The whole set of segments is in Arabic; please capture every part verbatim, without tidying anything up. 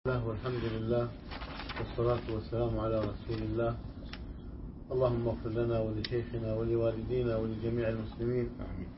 الله والحمد لله والصلاة والسلام على رسول الله. اللهم اغفر لنا ولشيخنا ولوالدينا ولجميع المسلمين.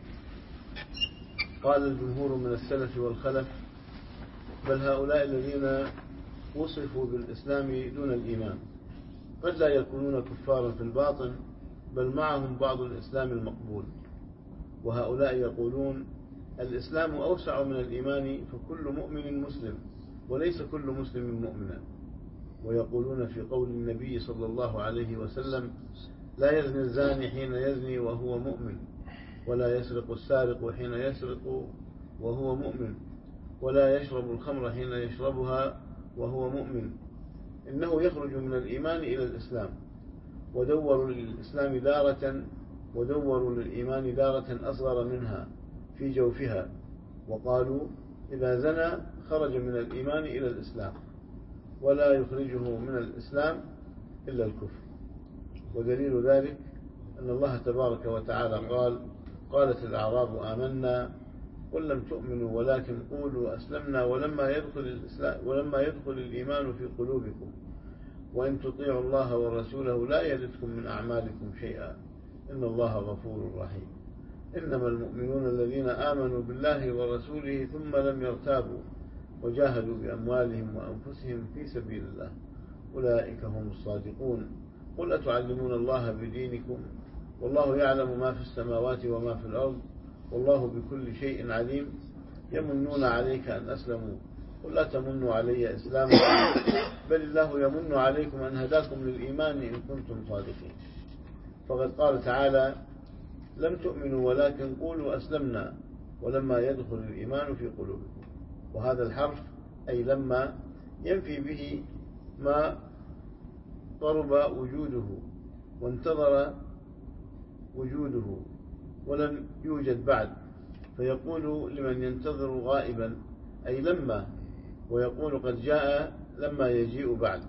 قال الجمهور من السلف والخلف: بل هؤلاء الذين وصفوا بالإسلام دون الإيمان قد لا يكونون كفارا في الباطن، بل معهم بعض الإسلام المقبول. وهؤلاء يقولون: الإسلام أوسع من الإيمان، فكل مؤمن مسلم وليس كل مسلم مؤمنا. ويقولون في قول النبي صلى الله عليه وسلم: لا يزني الزاني حين يزني وهو مؤمن، ولا يسرق السارق حين يسرق وهو مؤمن، ولا يشرب الخمر حين يشربها وهو مؤمن. إنه يخرج من الإيمان إلى الإسلام. ودوروا للإسلام دارة ودوروا للإيمان دارة أصغر منها في جوفها، وقالوا: إذا زنى خرج من الإيمان إلى الإسلام، ولا يخرجه من الإسلام إلا الكفر. ودليل ذلك أن الله تبارك وتعالى قال: قالت الأعراب آمنا قل لم تؤمنوا ولكن قولوا أسلمنا ولما يدخل الإسلام ولما يدخل الإيمان في قلوبكم وإن تطيعوا الله ورسوله لا يلدكم من أعمالكم شيئا إن الله غفور رحيم. إنما المؤمنون الذين آمنوا بالله ورسوله ثم لم يرتابوا وجاهدوا بأموالهم وأنفسهم في سبيل الله أولئك هم الصادقون. قل أتعلمون الله بدينكم والله يعلم ما في السماوات وما في الأرض والله بكل شيء عليم. يمنون عليك أن أسلموا قل لا تمنوا علي إسلامكم بل الله يمن عليكم أن هداكم للإيمان إن كنتم صادقين. فقد قال تعالى: لم تؤمنوا ولكن قولوا أسلمنا ولما يدخل الإيمان في قلوبكم. وهذا الحرف أي لما ينفي به ما قرب وجوده وانتظر وجوده ولم يوجد بعد، فيقول لمن ينتظر غائبا أي لما، ويقول قد جاء لما يجيء بعد.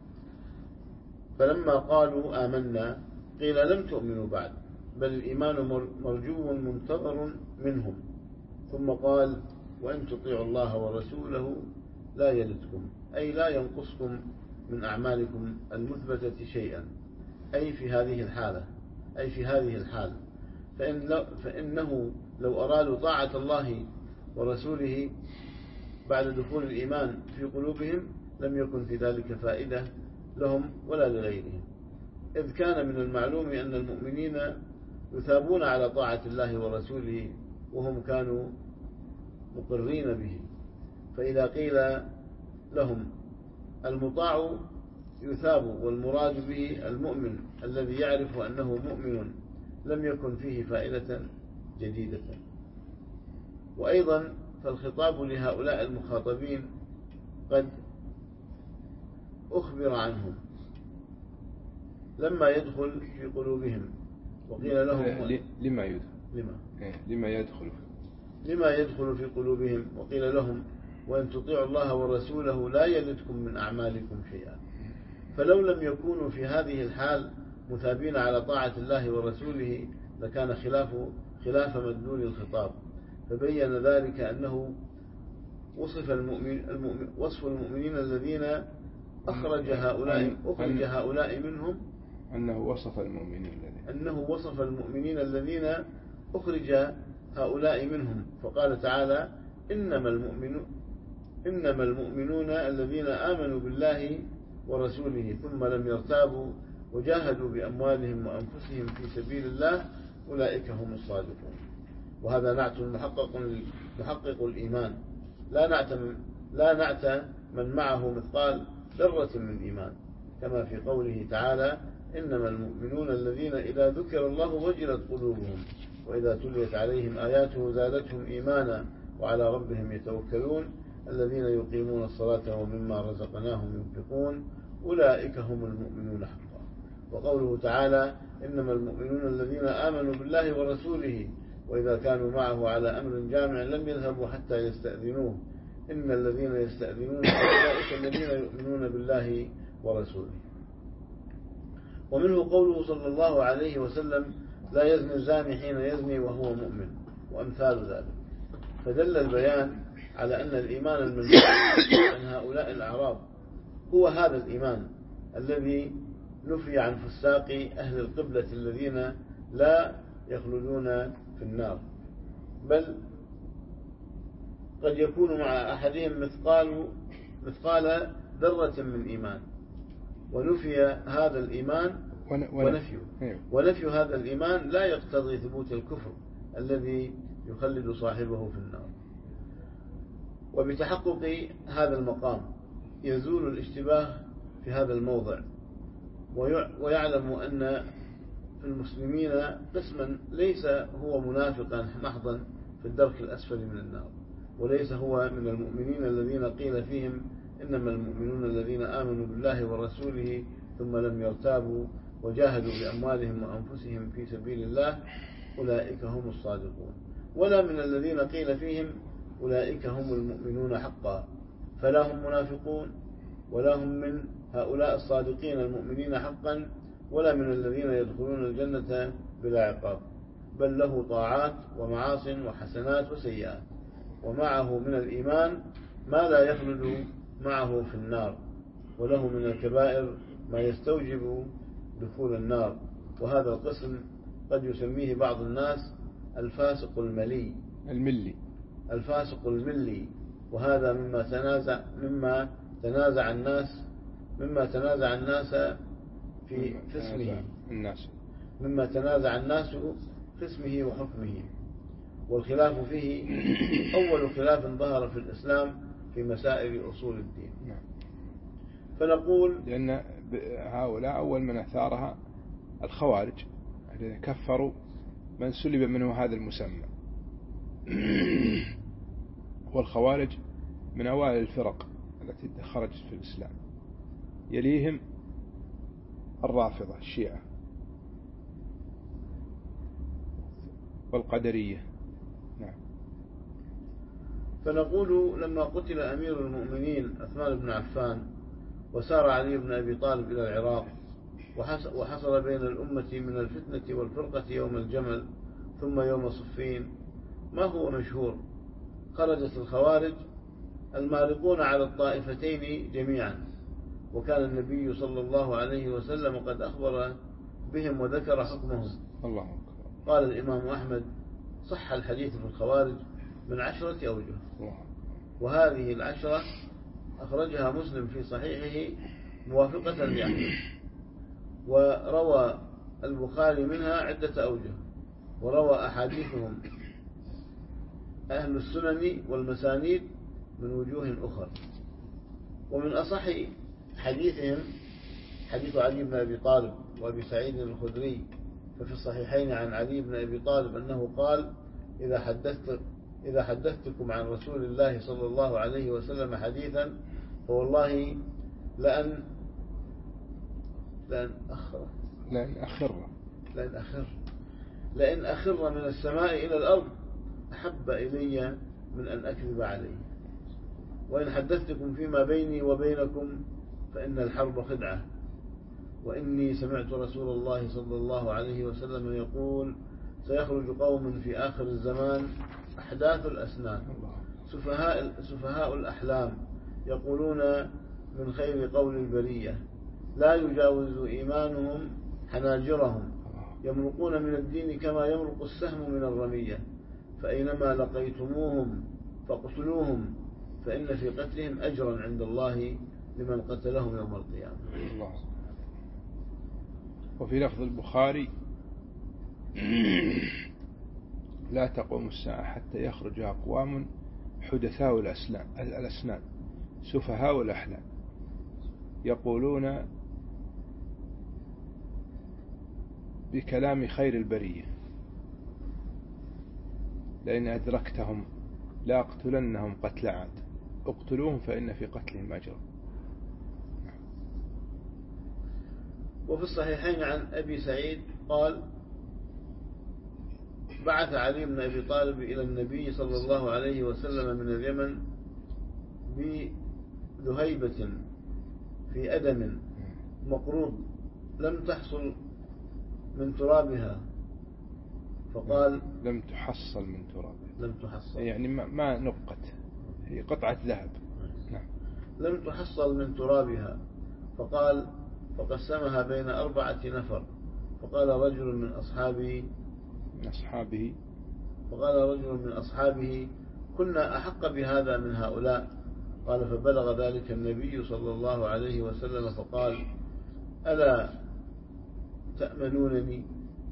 فلما قالوا آمنا قيل لم تؤمنوا بعد، بل الإيمان مرجو منتظر منهم. ثم قال: وإن تطيعوا الله ورسوله لا يلدكم أي لا ينقصكم من أعمالكم المثبتة شيئا، أي في هذه الحالة أي في هذه الحال فإن فإنه لو أرادوا طاعة الله ورسوله بعد دخول الإيمان في قلوبهم لم يكن في ذلك فائدة لهم ولا لغيرهم، إذ كان من المعلوم أن المؤمنين يثابون على طاعة الله ورسوله وهم كانوا مقرين به. فإذا قيل لهم المطاع يثاب والمراد به المؤمن الذي يعرف أنه مؤمن لم يكن فيه فائدة جديدة. وأيضا فالخطاب لهؤلاء المخاطبين قد أخبر عنهم لما يدخل في قلوبهم، وقيل لهم لما يدخل لما لما يدخل لما يدخل في قلوبهم وقيل لهم: وإن تطيعوا الله ورسوله لا يلدكم من أعمالكم شيئا. فلو لم يكونوا في هذه الحال مثابين على طاعة الله ورسوله لكان خلاف خلاف مدلول الخطاب. فبين ذلك أنه وصف المؤمن المؤمن وصف المؤمنين الذين أخرج هؤلاء أخرج هؤلاء منهم أنه وصف المؤمنين الذين أنه وصف المؤمنين الذين أخرج هؤلاء منهم. فقال تعالى: إنما المؤمنون إنما المؤمنون الذين آمنوا بالله ورسوله ثم لم يرتابوا وجاهدوا بأموالهم وأنفسهم في سبيل الله أولئك هم الصادقون. وهذا نعت محقق محقق الإيمان، لا نعت لا نعت من معه مثقال ذرة من إيمان، كما في قوله تعالى: إنما المؤمنون الذين إذا ذكر الله وجلت قلوبهم وإذا تليت عليهم آياته زادتهم إيمانا وعلى ربهم يتوكلون الذين يقيمون الصلاة ومما رزقناهم ينفقون أولئك هم المؤمنون حقا. وقوله تعالى: إنما المؤمنون الذين آمنوا بالله ورسوله وإذا كانوا معه على أمر جامع لم يذهبوا حتى يستأذنوه إن الذين يستأذنون أولئك الذين يؤمنون بالله ورسوله. ومنه قوله صلى الله عليه وسلم: لا يزني الزاني حين يزني وهو مؤمن، وأمثال ذلك. فدل البيان على أن الإيمان المنفي عن هؤلاء الأعراب هو هذا الإيمان الذي نفي عن فساق أهل القبلة الذين لا يخلدون في النار، بل قد يكون مع أحدهم مثقال مثقال ذرة من إيمان، ونفي هذا الإيمان ونفيه ونفي هذا الإيمان لا يقتضي ثبوت الكفر الذي يخلد صاحبه في النار. وبتحقق هذا المقام يزول الاشتباه في هذا الموضع، ويعلم أن في المسلمين قسما ليس هو منافقا محضا في الدرك الأسفل من النار، وليس هو من المؤمنين الذين قيل فيهم إنما المؤمنون الذين آمنوا بالله ورسوله ثم لم يرتابوا وجاهدوا بأموالهم وأنفسهم في سبيل الله أولئك هم الصادقون، ولا من الذين قيل فيهم أولئك هم المؤمنون حقا، فلا هم منافقون ولا هم من هؤلاء الصادقين المؤمنين حقا، ولا من الذين يدخلون الجنة بلا عقاب، بل له طاعات ومعاص وحسنات وسيئات، ومعه من الإيمان ما لا يخلد معه في النار، وله من الكبائر ما يستوجب دخول النار. وهذا القسم قد يسميه بعض الناس الفاسق الملي الملي الفاسق الملي وهذا مما تنازع مما تنازع الناس مما تنازع الناس في في اسمه الناس مما تنازع الناس في اسمه وحكمه، والخلاف فيه أول خلاف ظهر في الإسلام في مسائل أصول الدين. فنقول لأن هؤلاء أول من أثارها الخوارج الذين كفروا من سلب منه هذا المسمى، والخوارج من أوائل الفرق التي خرجت في الإسلام، يليهم الرافضة الشيعة والقدرية. نعم. فنقول لما قتل أمير المؤمنين عثمان بن عفان وسار علي بن أبي طالب إلى العراق وحصل بين الأمة من الفتنة والفرقة يوم الجمل ثم يوم صفين ما هو مشهور، خرجت الخوارج المارقون على الطائفتين جميعا، وكان النبي صلى الله عليه وسلم قد أخبر بهم وذكر حكمهم. الله. قال الإمام أحمد صح الحديث في الخوارج من عشرة أوجه، وهذه العشرة أخرجها مسلم في صحيحه موافقة لأحمد، وروى البخاري منها عدة أوجه، وروى أحاديثهم أهل السنن والمسانيد من وجوه أخرى. ومن أصح حديثهم حديث علي بن أبي طالب وأبي سعيد الخدري، ففي الصحيحين عن علي بن أبي طالب أنه قال إذا حدثت إذا حدثتكم عن رسول الله صلى الله عليه وسلم حديثا فوالله لأن لأن أخر لأن أخر لأن أخر لأن أخر من السماء إلى الأرض أحب إلي من أن أكذب عليه، وإن حدثتكم فيما بيني وبينكم فإن الحرب خدعة، وإني سمعت رسول الله صلى الله عليه وسلم يقول سيخرج قوم في آخر الزمان أحداث الأسنان سفهاء, سفهاء الأحلام يقولون من خير قول البرية لا يجاوز إيمانهم حناجرهم، يمرقون من الدين كما يمرق السهم من الرمية، فأينما لقيتموهم فاقتلوهم فإن في قتلهم أجرا عند الله لمن قتلهم يوم القيامة. الله. وفي لفظ البخاري لا تقوم الساعة حتى يخرج أقوام حدثاء الأسنان سفهاء الأحلام يقولون بكلام خير البرية لئن أدركتهم لا أقتلنهم قتل عاد اقتلوهم فإن في قتلهم أجرا. وفي الصحيحين عن أبي سعيد قال بعث علي بن أبي طالب إلى النبي صلى الله عليه وسلم من اليمن بذهيبة في أدم مقروض لم تحصل من ترابها، فقال لم تحصل من ترابها لم تحصل يعني ما نقت هي قطعة ذهب. نعم. لم تحصل من ترابها، فقال فقسمها بين أربعة نفر، فقال رجل من أصحابه من أصحابه فقال رجل من أصحابه كنا أحق بهذا من هؤلاء. قال فبلغ ذلك النبي صلى الله عليه وسلم فقال ألا تأمنونني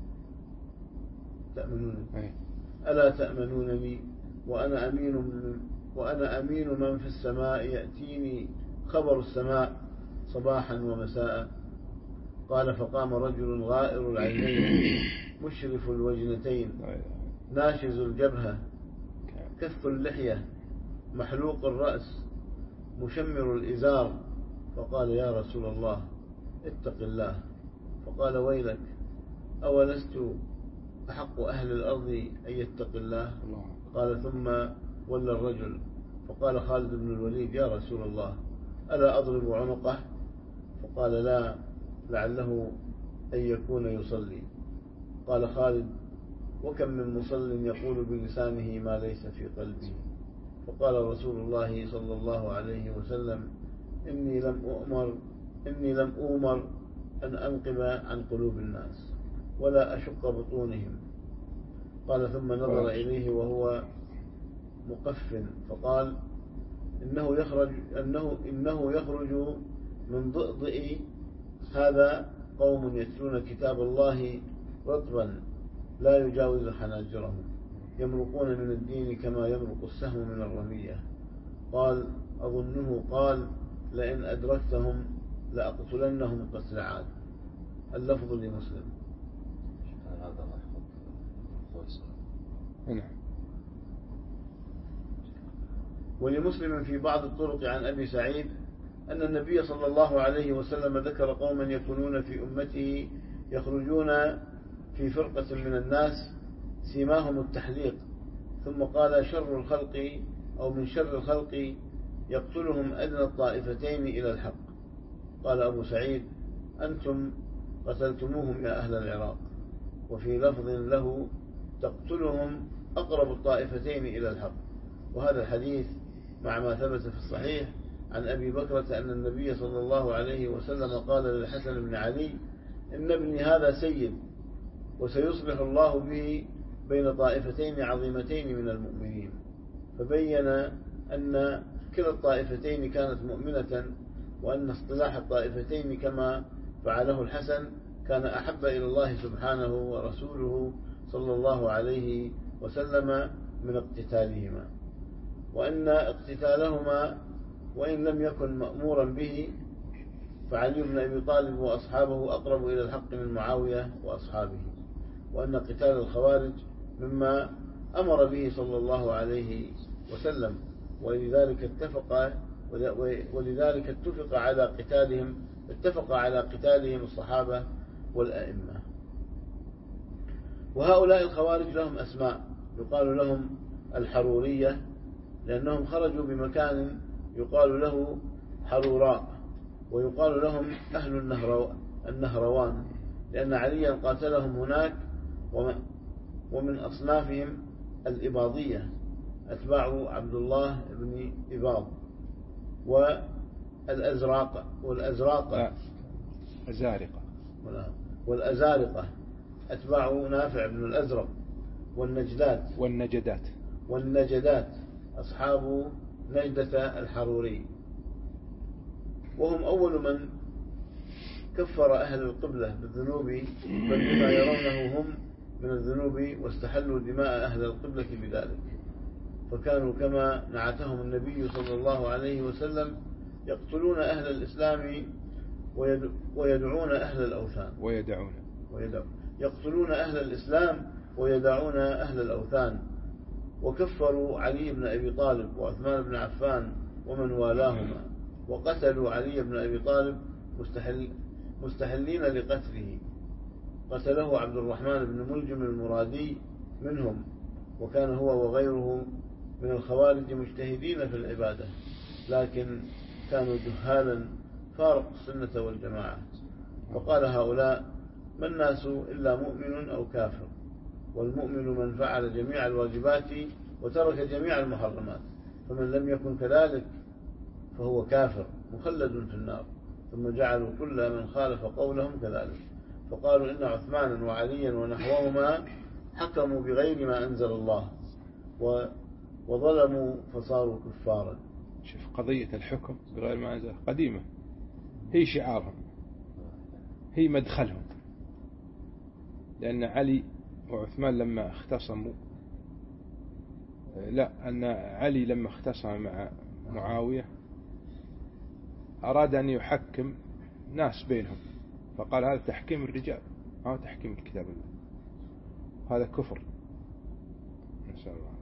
تأمنونني ألا تأمنونني وأنا أمين من وأنا أمين من في السماء يأتيني خبر السماء صباحا ومساء. قال فقام رجل غائر العينين مشرف الوجنتين ناشز الجبهة كث اللحية محلوق الرأس مشمر الإزار، فقال يا رسول الله اتق الله. فقال ويلك أولست أحق أهل الأرض أن يتق الله؟ قال ثم ولى الرجل فقال خالد بن الوليد يا رسول الله ألا أضرب عنقه؟ فقال لا لعله أن يكون يصلي. قال خالد وكم من مصل يقول بلسانه ما ليس في قلبه. فقال رسول الله صلى الله عليه وسلم إني لم أؤمر إني لم أؤمر أن أنقب عن قلوب الناس ولا أشق بطونهم. قال ثم نظر إليه وهو مقف فقال إنه يخرج إنه إنه يخرج من ضئضئ هذا قوم يتلون كتاب الله رطبا لا يجاوز حناجرهم يمرقون من الدين كما يمرق السهم من الرمية. قال أظنه قال لئن أدركتهم لأقتلنهم قتل عاد. اللفظ لمسلم. ولمسلم في بعض الطرق عن أبي سعيد أن النبي صلى الله عليه وسلم ذكر قوما يكونون في أمته يخرجون في فرقة من الناس سيماهم التحليق، ثم قال شر الخلق أو من شر الخلق يقتلهم أدنى الطائفتين إلى الحق. قال أبو سعيد أنتم قتلتموهم يا أهل العراق. وفي لفظ له تقتلهم أقرب الطائفتين إلى الحق. وهذا الحديث مع ما ثبت في الصحيح عن أبي بكرة أن النبي صلى الله عليه وسلم قال للحسن بن علي إن ابني هذا سيد وسيصلح الله به بين طائفتين عظيمتين من المؤمنين. فبين أن كلا الطائفتين كانت مؤمنة وأن اصطلاح الطائفتين كما فعله الحسن كان أحب إلى الله سبحانه ورسوله صلى الله عليه وسلم من اقتتالهما، وأن اقتتالهما وإن لم يكن مأمورا به فعلي بن أبي طالب وأصحابه أقرب إلى الحق من معاوية وأصحابه، وأن قتال الخوارج مما أمر به صلى الله عليه وسلم، ولذلك اتفق ولذلك اتفق على قتالهم اتفق على قتالهم الصحابة والأئمة. وهؤلاء الخوارج لهم أسماء يقال لهم الحرورية لأنهم خرجوا بمكان يقال له حروراء، ويقال لهم أهل النهروان لأن عليا قاتلهم هناك. ومن أصنافهم الإباضية أتباع عبد الله بن إباض، والأزراق والأزراق أزارقة والأزارقة أتباع نافع بن الأزرق، والنجدات والنجدات والنجدات أصحاب نجدة الحروري، وهم أول من كفر أهل القبلة بالذنوب بل بما يرونه هم من الذنوب واستحلوا دماء أهل القبلة بذلك. فكانوا كما نعتهم النبي صلى الله عليه وسلم يقتلون أهل الإسلام ويدعون أهل الأوثان ويدعون ويدعون يقتلون أهل الإسلام ويدعون أهل الأوثان. وكفروا علي بن أبي طالب وعثمان بن عفان ومن والاهما، وقتلوا علي بن أبي طالب مستحل مستحلين لقتله. قتله عبد الرحمن بن ملجم المرادي منهم، وكان هو وغيره من الخوارج مجتهدين في العبادة لكن كانوا جهالا فارق السنة والجماعة. وقال هؤلاء ما الناس إلا مؤمن أو كافر، والمؤمن من فعل جميع الواجبات وترك جميع المحرمات. فمن لم يكن كذلك فهو كافر مخلد في النار. ثم جعلوا كل من خالف قولهم كذلك، فقالوا إن عثمانا وعليا ونحوهما حكموا بغير ما أنزل الله وظلموا فصاروا كفارا. شوف قضية الحكم بغير ما أنزل قديمة، هي شعارهم، هي مدخلهم. لأن علي وعثمان لما اختصموا، لا أن علي لما اختصم مع معاوية أراد أن يحكم ناس بينهم، فقال هذا تحكيم الرجال، هذا تحكيم الكتاب الله، هذا كفر. نسأل الله.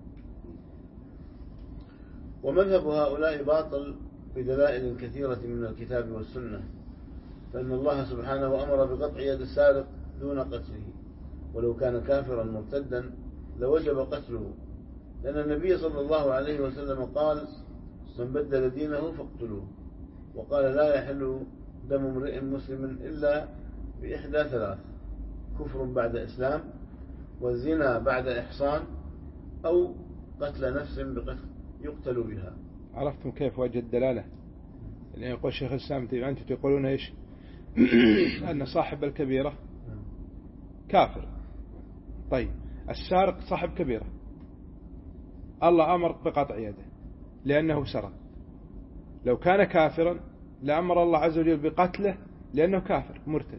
ومذهب هؤلاء باطل بدلائل كثيرة من الكتاب والسنة، فإن الله سبحانه أمر بقطع يد السارق دون قتله، ولو كان كافرا مرتدا لوجب قتله، لأن النبي صلى الله عليه وسلم قال من بدل دينه فاقتلوه، وقال لا يحل دم امرئ مسلم إلا بإحدى ثلاث: كفر بعد إسلام، والزنا بعد إحصان، أو قتل نفس بقتل يقتل بها. عرفتم كيف وجه الدلالة؟ يعني يقول الشيخ الإسلام أنتم تقولون إيش؟ أن صاحب الكبيرة كافر. طيب السارق صاحب كبيرة، الله أمر بقطع يده لأنه سرق. لو كان كافرا لأمر الله عز وجل بقتله لأنه كافر مرتد.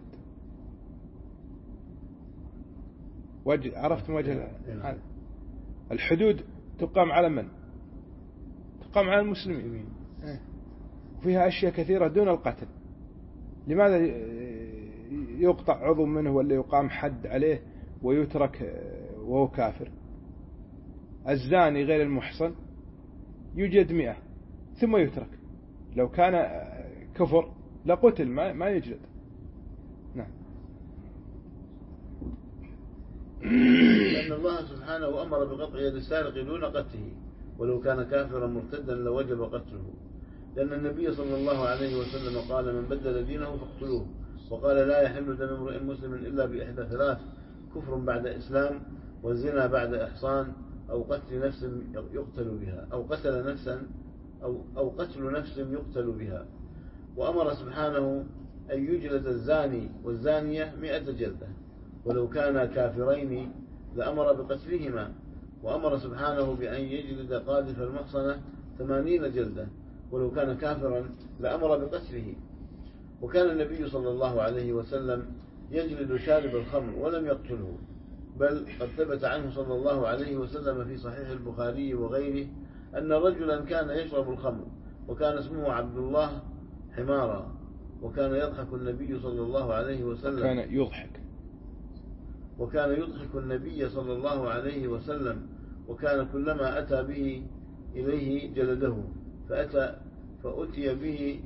وجه عرفتم وجه الحدود تقام على من؟ تقام على المسلمين، فيها أشياء كثيرة دون القتل. لماذا يقطع عضو منه ولا يقام حد عليه ويترك وهو كافر؟ الزاني غير المحصن يجد مئة ثم يترك، لو كان كفر لقتل ما ما يجلد. نعم. لأن الله سبحانه أمر بقطع يد السارق دون قتله، ولو كان كافرا مرتدا لوجب قتله، لأن النبي صلى الله عليه وسلم قال من بدل دينه فاقتلوه، وقال لا يحل دم امرئ مسلم إلا بإحدى ثلاث: كفر بعد إسلام، والزنا بعد إحصان، أو قتل نفس يقتل بها، أو قتل نفسا أو, أو قتل نفس يقتل بها. وأمر سبحانه أن يجلد الزاني والزانية مئة جلدة، ولو كانا كافرين لأمر بقتلهما، وأمر سبحانه بأن يجلد قاذف المحصنة ثمانين جلدة، ولو كان كافرا لأمر بقتله. وكان النبي صلى الله عليه وسلم يجلد شارب الخمر ولم يقتله، بل قد ثبت عنه صلى الله عليه وسلم في صحيح البخاري وغيره أن رجلا كان يشرب الخمر وكان اسمه عبد الله حمارا، وكان يضحك النبي صلى الله عليه وسلم وكان يضحك وكان يضحك النبي صلى الله عليه وسلم وكان كلما أتى به إليه جلده، فأتى فأتي به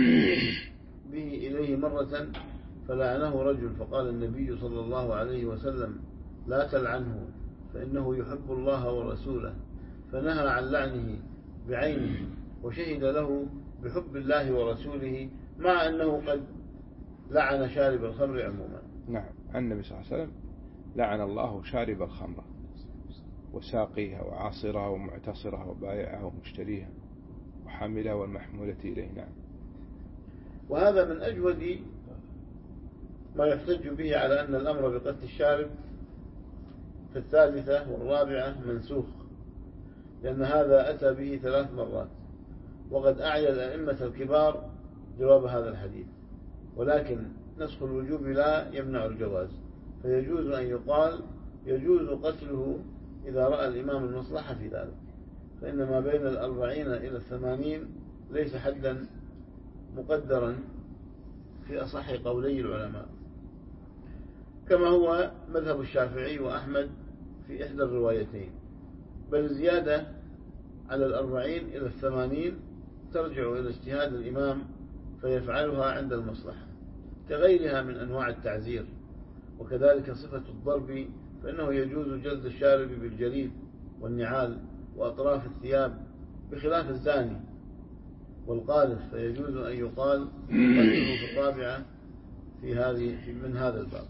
به إليه مرة فلعنه رجل، فقال النبي صلى الله عليه وسلم لا تلعنه فإنه يحب الله ورسوله، فنهى عن لعنه بعينه، وشهد له بحب الله ورسوله، مع أنه قد لعن شارب الخمر عموما. نعم. النبي صلى الله عليه وسلم لعن الله شارب الخمر وساقيها وعاصرها ومعتصرها وبائعها ومشتريها وحاملها والمحمولة إليه. نعم. وهذا من أجود ما يحتج به على أن الأمر بقتل الشارب في الثالثة والرابعة منسوخ، لأن هذا أتى به ثلاث مرات، وقد أعيا الأئمة الكبار جواب هذا الحديث، ولكن نسخ الوجوب لا يمنع الجواز، فيجوز أن يقال يجوز قتله إذا رأى الإمام المصلحة في ذلك، فإن ما بين الأربعين إلى الثمانين ليس حدا مقدرا في أصح قولي العلماء، كما هو مذهب الشافعي وأحمد في إحدى الروايتين، بل زيادة على الأربعين إلى الثمانين ترجع إلى اجتهاد الإمام فيفعلها عند المصلحة، كغيرها من أنواع التعزير. وكذلك صفة الضرب، فإنه يجوز جلد الشارب بالجليد والنعال وأطراف الثياب، بخلاف الزاني والقاذف، فيجوز أن يقال قتله في الرابعة في هذه من هذا الباب.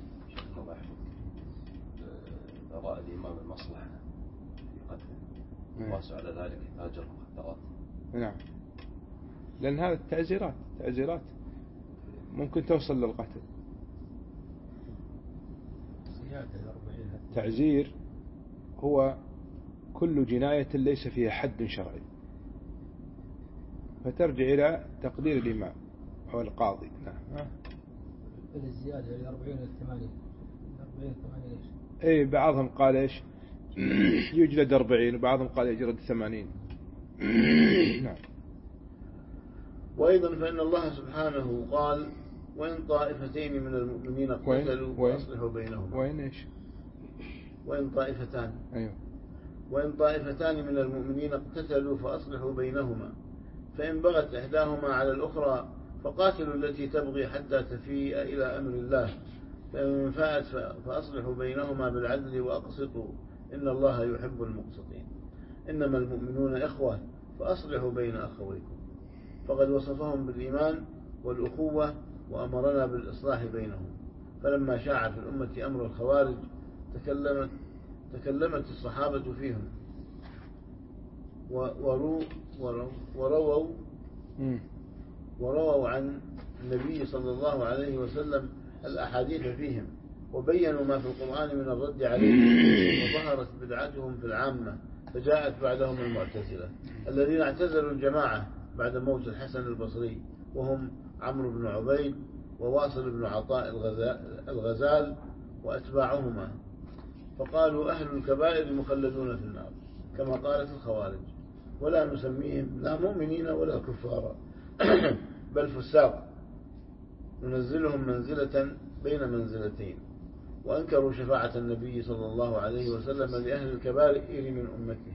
رأى الإمام المصلحة في قتله واسع على ذلك أجر وخطوات. نعم، لأن هذا التعزيرات تعزيرات ممكن توصل للقتل. تعزير هو كل جناية ليس فيها حد شرعي، فترجع إلى تقدير الإمام أو القاضي. نعم. الزيادة إلى أربعين إلى ثمانين. أربعين ثمانين إيش؟ إيه، بعضهم قال إيش يجلد أربعين، وبعضهم قال يجلد ثمانين. نعم. وأيضا فإن الله سبحانه قال: وإن طائفتين من المؤمنين اقتتلوا فأصلحوا بينهما. وين إيش؟ وإن طائفتان. أيوه. وإن طائفتان من المؤمنين اقتتلوا فأصلحوا بينهما، فإن بغت إحداهما على الأخرى فقاتلوا التي تبغي حتى تفيء إلى أمر الله، فإن فاءت فأصلحوا بينهما بالعدل وأقسطوا إن الله يحب المقسطين. إنما المؤمنون إخوة فأصلحوا بين أخويكم. فقد وصفهم بالإيمان والأخوة وأمرنا بالإصلاح بينهم. فلما شاع في الأمة أمر الخوارج تكلمت تكلمت الصحابة فيهم وروا ورووا ورووا عن النبي صلى الله عليه وسلم الأحاديث فيهم، وبينوا ما في القرآن من الرد عليهم، وظهرت بدعتهم في العامة، فجاءت بعدهم المعتزلة الذين اعتزلوا الجماعة بعد موت الحسن البصري، وهم عمرو بن عبيد وواصل بن عطاء الغزال وأتباعهما، فقالوا أهل الكبائر مخلدون في النار كما قالت الخوارج، ولا نسميهم لا مؤمنين ولا كفارا بل فساق، ننزلهم منزلة بين منزلتين. وأنكروا شفاعة النبي صلى الله عليه وسلم لأهل الكبائر من أمته،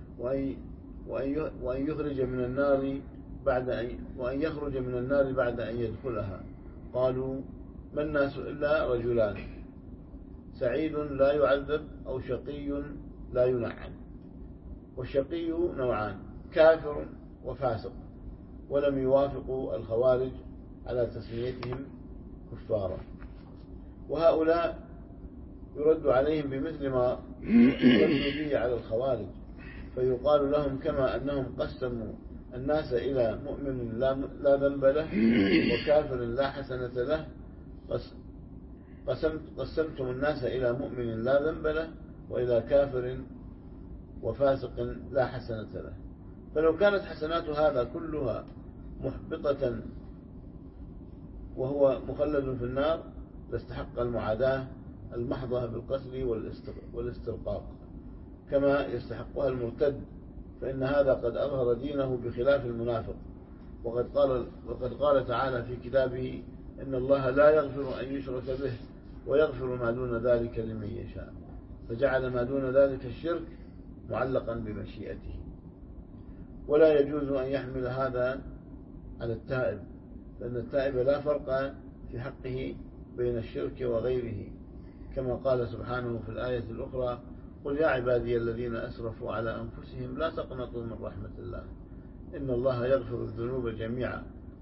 وأن يخرج من النار بعد أن وأن يخرج من النار بعد أن يدخلها. قالوا: ما الناس إلا رجلان، سعيد لا يعذب أو شقي لا ينعم. والشقي نوعان: كافر وفاسق، ولم يوافقوا الخوارج على تسميتهم كفارا. وهؤلاء يرد عليهم بمثل ما يرد به على الخوارج، فيقال لهم: كما أنهم قسموا الناس إلى مؤمن لا ذنب له وكافر لا حسنة له، قسمت قسمتم الناس إلى مؤمن لا ذنب له وإلى كافر وفاسق لا حسنة له. فلو كانت حسنات هذا كلها محبطة وهو مخلد في النار لاستحق المعاداة المحضة بالقتل والاسترقاق كما يستحقها المرتد، فإن هذا قد أظهر دينه بخلاف المنافق. وقد قال, وقد قال تعالى في كتابه: إن الله لا يغفر أن يشرك به ويغفر ما دون ذلك لمن يشاء، فجعل ما دون ذلك الشرك معلقا بمشيئته. ولا يجوز أن يحمل هذا على التائب، لأن التائب لا فرق في حقه بين الشرك وغيره، كما قال سبحانه في الآية الأخرى: قل يا عبادي الذين أسرفوا على أنفسهم لا تقنطوا من رحمة الله إن الله يغفر الذنوب جميعا.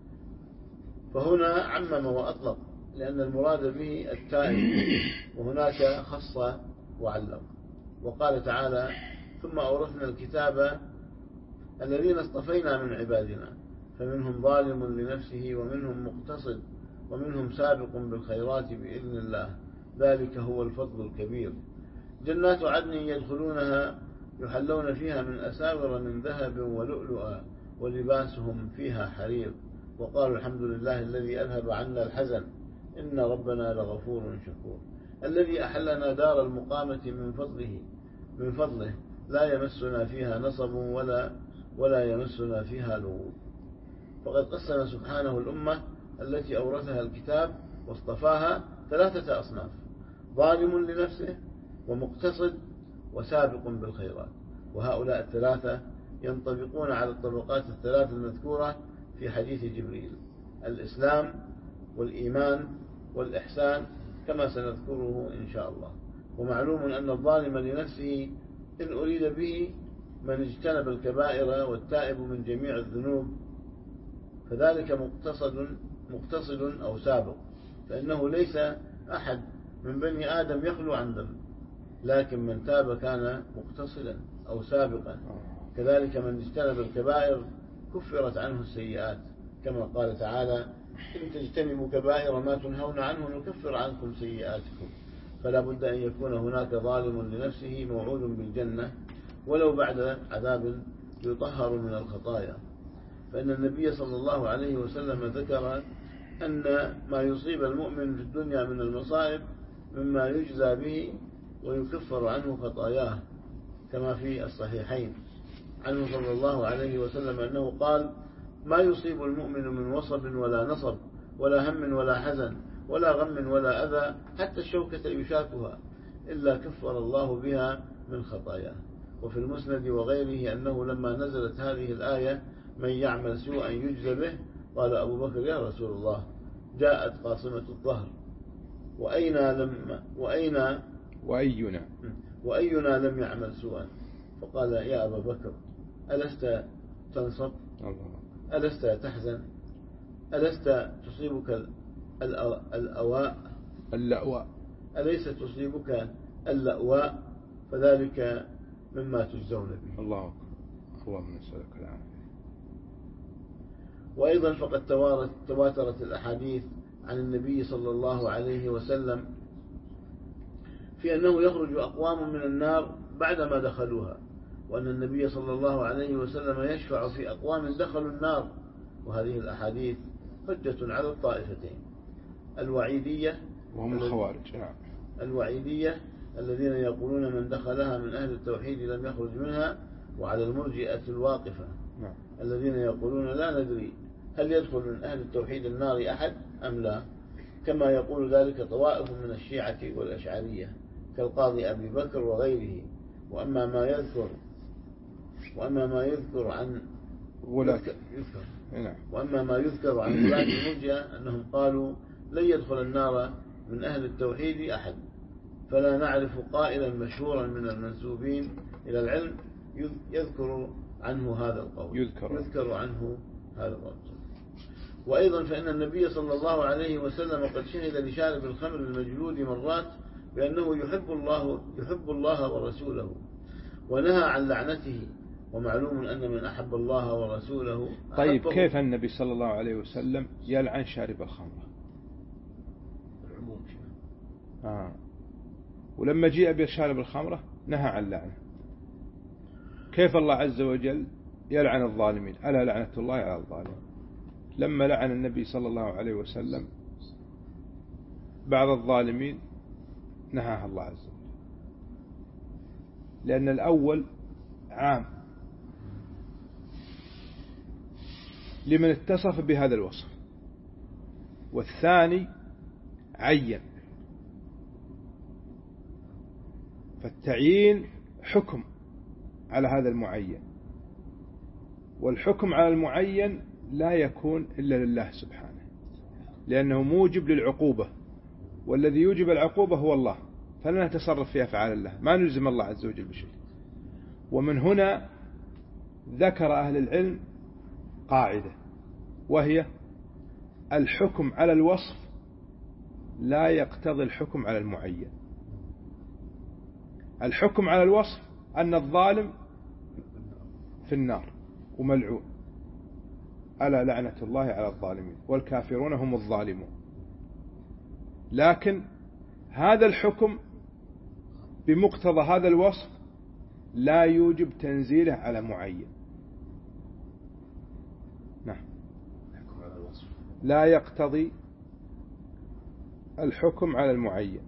فهنا عمم وأطلق، لأن المراد به التائب، وهناك خص وعلق. وقال تعالى: ثم أورثنا الكتاب الذين اصطفينا من عبادنا فمنهم ظالم لنفسه ومنهم مقتصد ومنهم سابق بالخيرات بإذن الله ذلك هو الفضل الكبير. جنات عدن يدخلونها يحلون فيها من أساور من ذهب ولؤلؤا ولباسهم فيها حرير، وقالوا الحمد لله الذي أذهب عنا الحزن إن ربنا لغفور شكور. الذي أحلنا دار المقامة من فضله من فضله لا يمسنا فيها نصب ولا ولا يمسنا فيها لغوب. فقد قسم سبحانه الأمة التي أورثها الكتاب واصطفاها ثلاثة أصناف: ظالم لنفسه ومقتصد وسابق بالخيرات. وهؤلاء الثلاثة ينطبقون على الطبقات الثلاث المذكورة في حديث جبريل: الإسلام والإيمان والإحسان، كما سنذكره إن شاء الله. ومعلوم أن الظالم لنفسه إن أريد به من اجتنب الكبائر والتائب من جميع الذنوب، فذلك مقتصد مقتصد أو سابق، فإنه ليس أحد من بني آدم يخلو عن ذنب، لكن من تاب كان مقتصدا أو سابقا. كذلك من اجتنب الكبائر كفرت عنه السيئات، كما قال تعالى: إن تجتنبوا كبائر ما تنهون عنه نكفر عنكم سيئاتكم. فلا بد أن يكون هناك ظالم لنفسه موعود بالجنة ولو بعد عذاب يطهر من الخطايا. فإن النبي صلى الله عليه وسلم ذكر أن ما يصيب المؤمن في الدنيا من المصائب مما يجزى به ويكفر عنه خطاياه، كما في الصحيحين عنه صلى الله عليه وسلم أنه قال: ما يصيب المؤمن من وصب ولا نصب ولا هم ولا حزن ولا غم ولا أذى حتى الشوكة يشاكها إلا كفر الله بها من خطاياه. وفي المسند وغيره أنه لما نزلت هذه الآية: من يعمل سوءا يجزى به، قال أبو بكر: يا رسول الله، جاءت قاصمة الظهر، وأين لم وأين وأينا وأينا لم يعمل سوءا؟ فقال: يا أبا بكر، ألست تنصب؟ ألست تحزن؟ ألست تصيبك الأواء اللأواء أليس تصيبك اللأواء؟ فذلك مما تجزون به. الله اللهم نسألك العافية. وأيضا فقد تواترت الأحاديث عن النبي صلى الله عليه وسلم في أنه يخرج أقوام من النار بعدما دخلوها، وأن النبي صلى الله عليه وسلم يشفع في أقوام دخلوا النار. وهذه الأحاديث حجة على الطائفتين: الوعيدية وهم الخوارج، نعم، الوعيدية الذين يقولون من دخلها من أهل التوحيد لم يخرج منها، وعلى المرجئة الواقفة نعم. الذين يقولون لا ندري هل يدخل من أهل التوحيد النار أحد أم لا، كما يقول ذلك طوائف من الشيعة والأشعرية كالقاضي أبي بكر وغيره. وأما ما يذكر وأما ما يذكر عن ولاة نعم. وأما ما يذكر عن ولاة المرجئة أنهم قالوا لن يدخل النار من أهل التوحيد أحد، فلا نعرف قائلا مشهورا من المنسوبين إلى العلم يذكر عنه هذا القول يذكر, يذكر عنه هذا القول. وأيضا فإن النبي صلى الله عليه وسلم قد شهد لشارب الخمر المجلود مرات بأنه يحب الله يحب الله ورسوله ونهى عن لعنته، ومعلوم أن من أحب الله ورسوله. طيب كيف النبي صلى الله عليه وسلم يلعن شارب الخمر؟ العموم آه. ولما جاء بشارب الخمرة نهى عن لعنه. كيف الله عز وجل يلعن الظالمين؟ ألا لعنة الله على الظالمين. لما لعن النبي صلى الله عليه وسلم بعض الظالمين نهاها الله عز وجل، لأن الأول عام لمن اتصف بهذا الوصف، والثاني عين. فالتعيين حكم على هذا المعين، والحكم على المعين لا يكون إلا لله سبحانه، لأنه موجب للعقوبة، والذي يوجب العقوبة هو الله، فلا نتصرف في أفعال الله، ما نلزم الله عز وجل بشيء. ومن هنا ذكر أهل العلم قاعدة، وهي الحكم على الوصف لا يقتضي الحكم على المعين. الحكم على الوصف أن الظالم في النار وملعون، ألا لعنة الله على الظالمين والكافرون هم الظالمون. لكن هذا الحكم بمقتضى هذا الوصف لا يوجب تنزيله على معين. نعم، لا يقتضي الحكم على المعين.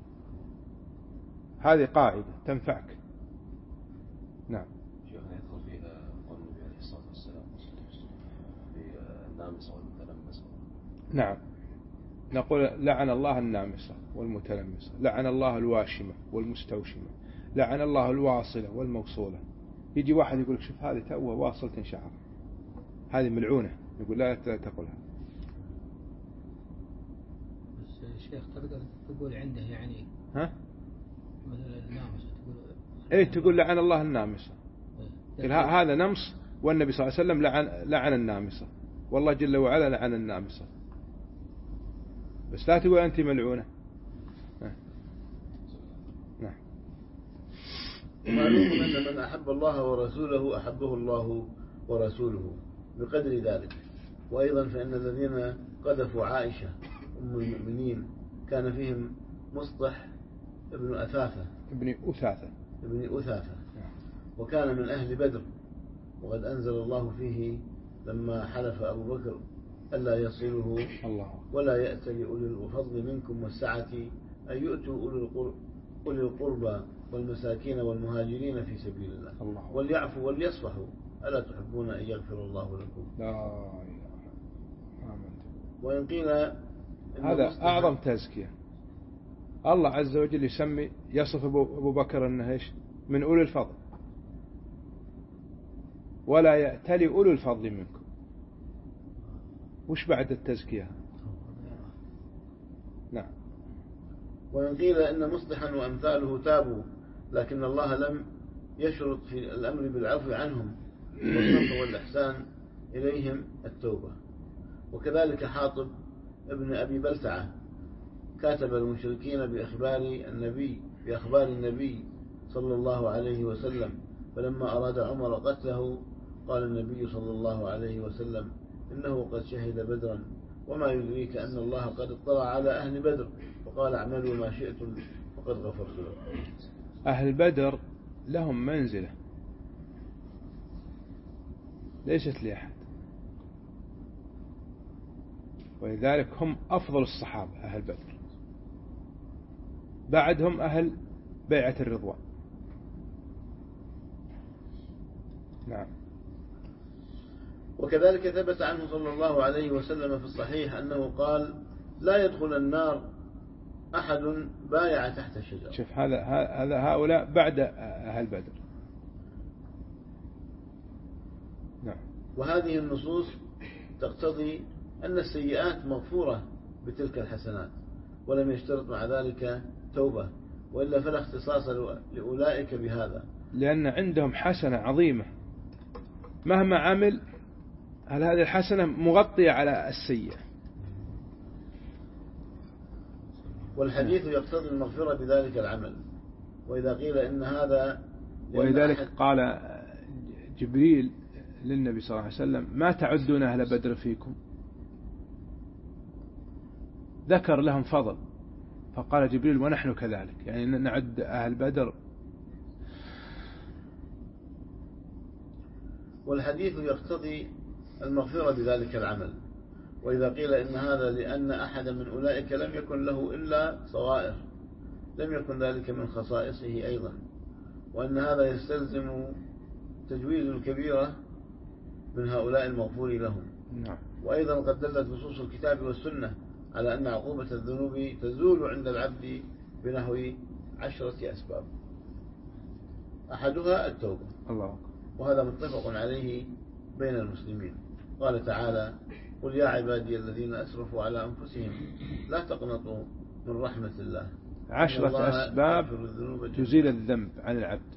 هذه قاعدة تنفعك. نعم. شيخنا يدخل فيها قول النبي عليه الصلاة والسلام في النامصة والمتلمسة. نعم، نقول لعن الله النامصة والمتلمسة، لعن الله الواشمة والمستوشمة، لعن الله الواصلة والموصولة. يجي واحد يقول شوف هذه تأوه واصلة شعر، هذه ملعونة، يقول لا تقولها. بس الشيخ تقدر تقول عنده يعني ها مثلا النامصة تقول ايه، تقول لعن الله النامصة، هذا نمص، والنبي صلى الله عليه وسلم لعن لعن النامصة، والله جل وعلا لعن النامصة، بس لا تقول أنت ملعونة. نعم. ومعلوم أن من أحب الله ورسوله أحبه الله ورسوله بقدر ذلك. وأيضا فإن الذين قذفوا عائشة أم المؤمنين كان فيهم مصطح ابن أثاثة ابن أثاثة ابن أثاثة وكان من أهل بدر، وقد أنزل الله فيه لما حلف أبو بكر ألا يصله الله ولا يأت لأولي الفضل منكم والسعة أن يؤتوا أولي القربى والمساكين والمهاجرين في سبيل الله, الله وليعفوا وليصفحوا ألا تحبون أن يغفر الله لكم. لا إله. وإن قيل هذا أعظم تزكية. الله عز وجل يسمي يصف أبو بكر أنه إيش؟ من أولي الفضل، ولا يأتلي أولي الفضل منكم. وش بعد التزكية؟ نعم. وإن قيل إن مصلحا وأمثاله تابوا، لكن الله لم يشرط في الأمر بالعفو عنهم والصفح والإحسان إليهم التوبة. وكذلك حاطب ابن أبي بلتعة كاتب المشركين بأخبار النبي بأخبار النبي صلى الله عليه وسلم، فلما أراد عمر قتله قال النبي صلى الله عليه وسلم إنه قد شهد بدرا وما يدريك أن الله قد اطلع على أهل بدر وقال اعملوا ما شئتم وقد غفرت لكم. أهل بدر لهم منزلة ليست لأحد، ولذلك هم أفضل الصحابة أهل بدر، بعدهم أهل بيعة الرضوان. نعم. وكذلك ثبت عنه صلى الله عليه وسلم في الصحيح أنه قال لا يدخل النار أحد بايع تحت الشجرة. شوف هذا هذا هؤلاء بعد أهل بدر. نعم. وهذه النصوص تقتضي أن السيئات مغفورة بتلك الحسنات، ولم يشترط مع ذلك توبة، وإلا فلا اختصاص لأولئك بهذا، لأن عندهم حسنة عظيمة مهما عمل هل هذه الحسنة مغطية على السيئة. والحديث يقتضي المغفرة بذلك العمل. وإذا قيل إن هذا ولذلك قال جبريل للنبي صلى الله عليه وسلم ما تعدون أهل بدر فيكم، ذكر لهم فضل، فقال جبريل ونحن كذلك، يعني نعد أهل بدر. والحديث يقتضي المغفرة بذلك العمل. وإذا قيل إن هذا لأن أحد من أولئك لم يكن له إلا صغائر لم يكن ذلك من خصائصه أيضا، وأن هذا يستلزم تجويز الكبيرة من هؤلاء المغفور لهم. نعم. وأيضا قد دلت نصوص الكتاب والسنة على أن عقوبة الذنوب تزول عند العبد بنحو عشرة أسباب، أحدها التوبة. الله. وهذا متفق عليه بين المسلمين. قال تعالى قل يا عبادي الذين أسرفوا على أنفسهم لا تقنطوا من رحمة الله. عشرة أسباب تزيل الذنب عن العبد،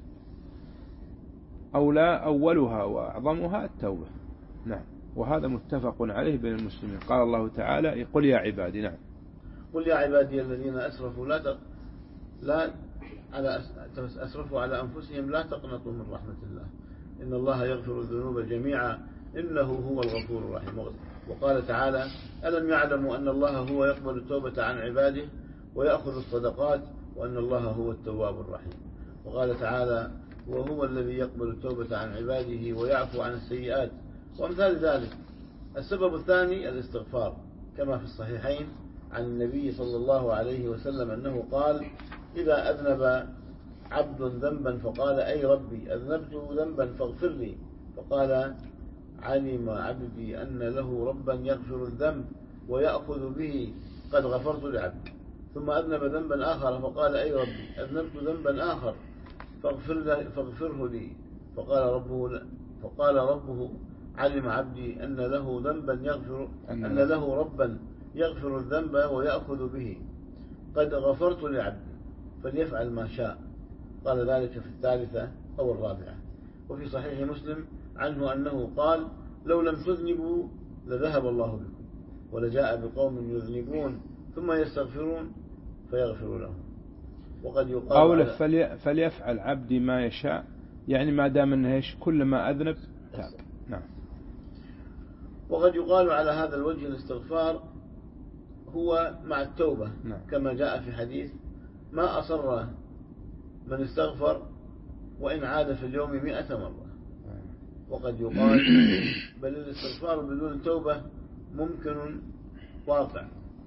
أولى أولها وأعظمها التوبة. نعم. وهذا متفق عليه بين المسلمين. قال الله تعالى قل يا عبادي. نعم. قل يا عبادي الذين أسرفوا لا تق... لا على أسرفوا على أنفسهم لا تقنطوا من رحمة الله إن الله يغفر الذنوب جميعا إنه هو الغفور الرحيم. وقال تعالى ألم يعلموا أن الله هو يقبل التوبة عن عباده ويأخذ الصدقات وأن الله هو التواب الرحيم. وقال تعالى وهو الذي يقبل التوبة عن عباده ويعفو عن السيئات وأمثال ذلك. السبب الثاني الاستغفار، كما في الصحيحين عن النبي صلى الله عليه وسلم أنه قال إذا أذنب عبد ذنبا فقال أي ربي أذنبت ذنبا فاغفر لي، فقال علم عبدي أن له ربا يغفر الذنب ويأخذ به قد غفرت لعبدي. ثم أذنب ذنبا آخر فقال أي ربي أذنبت ذنبا آخر فاغفر فاغفره لي، فقال ربه فقال ربه علم عبدي أن له ذنبا يغفر أن له ربا يغفر الذنب ويأخذ به قد غفرت لعبدي فليفعل ما شاء. قال ذلك في الثالثة أو الرابعة. وفي صحيح مسلم عنه أنه قال لو لم تذنبوا لذهب الله بكم ولجاء بقوم يذنبون ثم يستغفرون فيغفر لهم. وقد يقال قوله فلي فليفعل عبدي ما يشاء، يعني ما دام انه ايش كل ما اذنب تاب. نعم. وقد يقال على هذا الوجه الاستغفار هو مع التوبة. نعم. كما جاء في حديث ما أصر من استغفر وإن عاد في اليوم مئة مرة. وقد يقال بل الاستغفار بدون توبة ممكن واقع.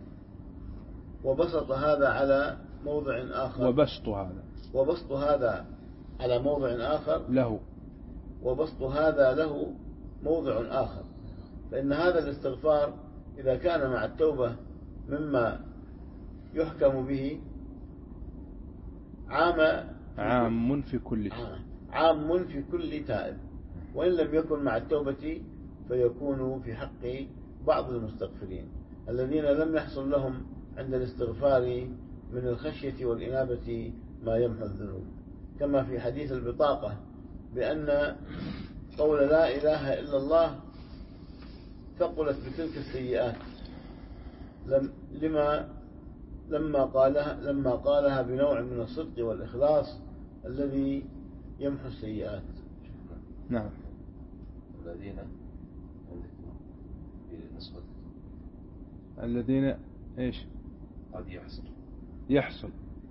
وبسط هذا على موضع آخر وبسط هذا وبسط هذا على موضع آخر له وبسط هذا له موضع آخر. فإن هذا الاستغفار إذا كان مع التوبة مما يحكم به عام عام في كل شيء عام في كل تائب، وإن لم يكن مع التوبة فيكون في حق بعض المستغفرين الذين لم يحصل لهم عند الاستغفار من الخشية والإنابة ما يمحو الذنوب، كما في حديث البطاقة بأن قول لا إله إلا الله ثقلت بتلك السيئات لما لما قالها لما قالها بنوع من الصدق والإخلاص الذي يمحو السيئات. نعم. الذين عندكم في نسخة الذين ايش قد يحصل يحصل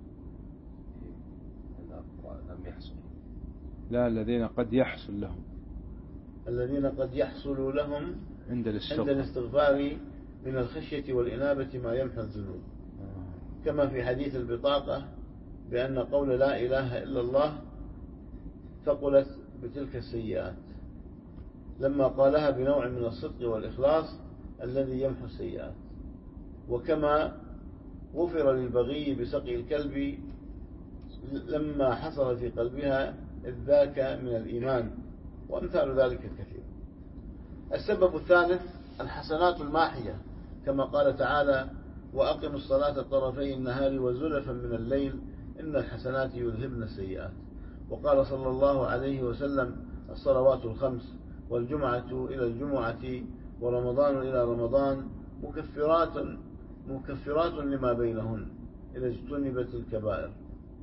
لم يحصل لا الذين قد يحصل لهم الذين قد يحصل لهم عند الاستغفار, عند الاستغفار من الخشية والإنابة ما يمحو الذنوب، كما في حديث البطاقة بأن قول لا إله إلا الله ثقلت بتلك السيئات لما قالها بنوع من الصدق والإخلاص الذي يمحو السيئات. وكما غفر للبغي بسقي الكلب لما حصل في قلبها إذ ذاك من الإيمان، وأمثال ذلك الكثير. السبب الثالث الحسنات الماحية، كما قال تعالى وأقم الصلاة طرفي النهار وزلفا من الليل إن الحسنات يذهبن السيئات. وقال صلى الله عليه وسلم الصلوات الخمس والجمعة إلى الجمعة ورمضان إلى رمضان مكفرات مكفرات لما بينهن إذا اجتنبت الكبائر.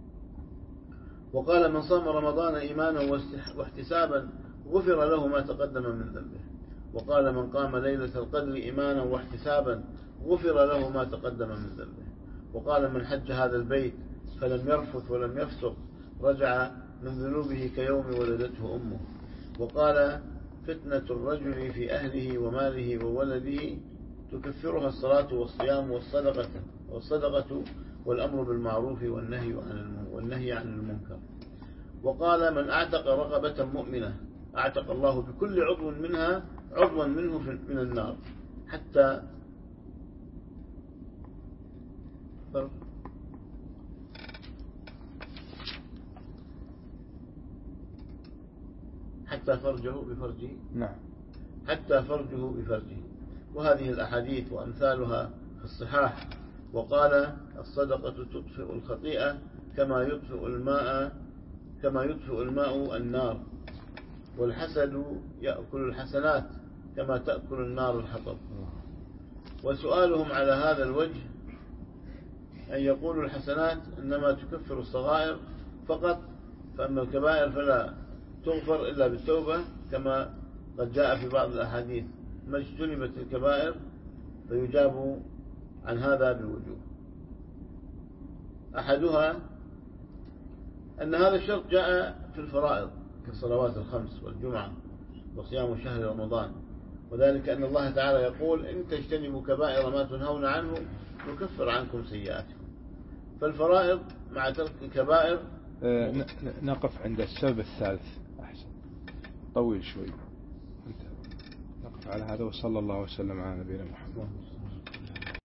وقال من صام رمضان إيمانا واحتسابا غفر له ما تقدم من ذنبه. وقال من قام ليلة القدر إيمانا واحتسابا غفر له ما تقدم من ذنبه. وقال من حج هذا البيت فلم يرفث ولم يفسق رجع من ذنوبه كيوم ولدته أمه. وقال فتنة الرجل في أهله وماله وولده تكفرها الصلاة والصيام والصدقة والصدقة والأمر بالمعروف والنهي عن والنهي عن المنكر. وقال من أعتق رقبة مؤمنة أعتق الله بكل عضو منها عضوا منه من النار حتى حتى فرجه بفرجه نعم حتى فرجه بفرجه. وهذه الأحاديث وأمثالها في الصحاح. وقال الصدقة تطفئ الخطيئة كما يطفئ الماء كما يطفئ الماء النار، والحسد يأكل الحسنات كما تأكل النار الحطب. وسؤالهم على هذا الوجه أن يقولوا الحسنات إنما تكفر الصغائر فقط، فأما الكبائر فلا تغفر إلا بالتوبة، كما قد جاء في بعض الأحاديث ما اجتنبت الكبائر فيجاب عن هذا بوجوه. أحدها أن هذا الشرط جاء في الفرائض كالصلوات الخمس والجمعة وصيام شهر رمضان، وذلك أن الله تعالى يقول إن تجتنبوا كبائر ما تنهون عنه نكفر عنكم سيئاتكم. فالفرائض مع ترك الكبائر. أه نقف عند السبب الثالث أحسن، طويل شوي. نقف على هذا، وصلى الله وسلم على نبينا محمد.